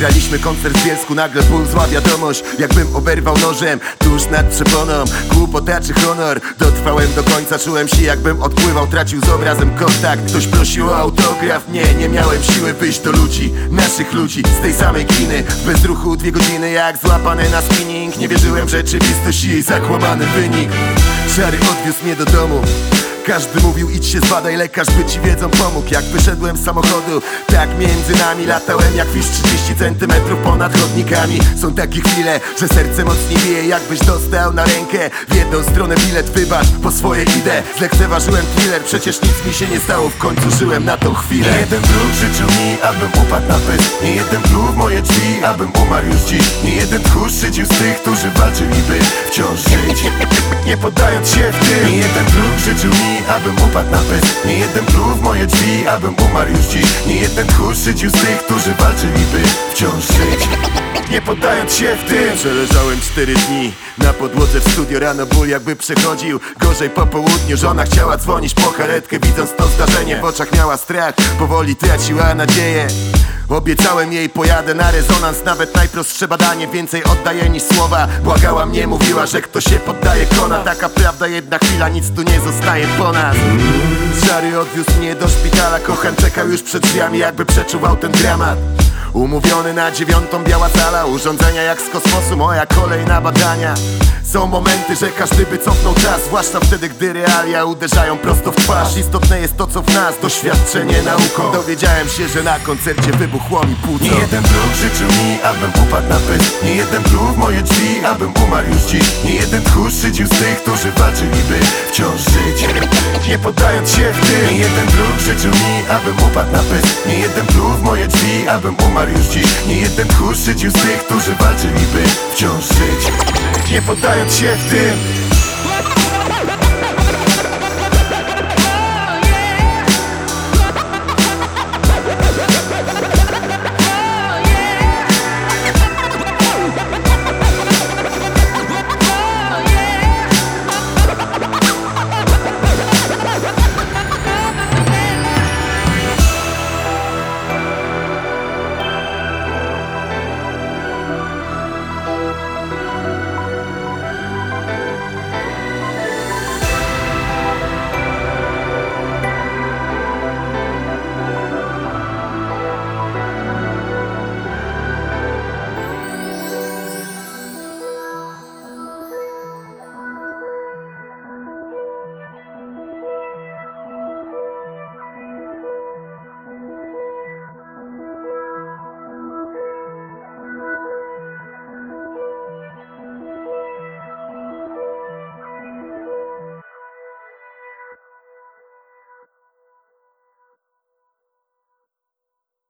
Graliśmy koncert w Bielsku, nagle ból, zła wiadomość, jakbym oberwał nożem tuż nad przeponą. Głupota czy honor, dotrwałem do końca. Czułem się jakbym odpływał, tracił z obrazem kontakt. Ktoś prosił o autograf, nie miałem siły wyjść do ludzi, naszych ludzi z tej samej kiny. Bez ruchu 2 godziny jak złapane na spinning. Nie wierzyłem w rzeczywistość i jej zakłamany wynik. Szary odwiózł mnie do domu. Każdy mówił idź się zbadaj, lekarz by ci wiedzą pomógł. Jak wyszedłem z samochodu, tak między nami latałem jak fisz 30 centymetrów ponad chodnikami. Są takie chwile, że serce mocniej bije, jakbyś dostał na rękę w jedną stronę bilet. Wybacz, po swoje idę. Zlekceważyłem thriller, przecież nic mi się nie stało. W końcu żyłem na tą chwilę. Nie jeden wróg życzył mi, abym upadł na pysk. Nie jeden pluł w moje drzwi, abym umarł już dziś. Nie jeden tchórz szydził z tych, którzy walczyliby wciąż żyć, nie poddając się w tym. Nie jeden wróg życzył mi, abym upadł na pysk. Nie jeden pluł w moje drzwi, abym umarł już dziś. Nie jeden tchórz szydził z tych, którzy walczyliby wciąż żyć, nie poddając się w tym. Przeleżałem 4 dni na podłodze w studio, rano ból jakby przechodził. Gorzej po południu, żona chciała dzwonić po karetkę. Widząc to zdarzenie, w oczach miała strach, powoli traciła nadzieję. Obiecałem jej, pojadę na rezonans, nawet najprostsze badanie, więcej oddaję niż słowa. Błagała mnie, mówiła, że kto się poddaje kona. Taka prawda, jedna chwila, nic tu nie zostaje po nas. Szary odwiózł mnie do szpitala, kochan czekał już przed drzwiami, jakby przeczuwał ten dramat. Umówiony na 9, biała sala, urządzenia jak z kosmosu, moja kolej na badania. Są momenty, że każdy by cofnął czas, zwłaszcza wtedy, gdy realia uderzają prosto w twarz. Istotne jest to, co w nas, doświadczenie nauką. Dowiedziałem się, że na koncercie wybuchło mi płuco. Nie jeden wróg życzył mi, abym upadł na pysk. Nie jeden pluł w moje drzwi, abym umarł już dziś. Nie jeden tchórz szydził z tych, którzy walczyliby wciąż żyć, nie poddając się w tym. Nie jeden wróg życzył mi, abym upadł na pysk. Nie jeden pluł w moje drzwi, abym umarł już dziś. Nie jeden tchórz szydził z tych, którzy walczyliby wciąż żyć, nie poddając się w tym.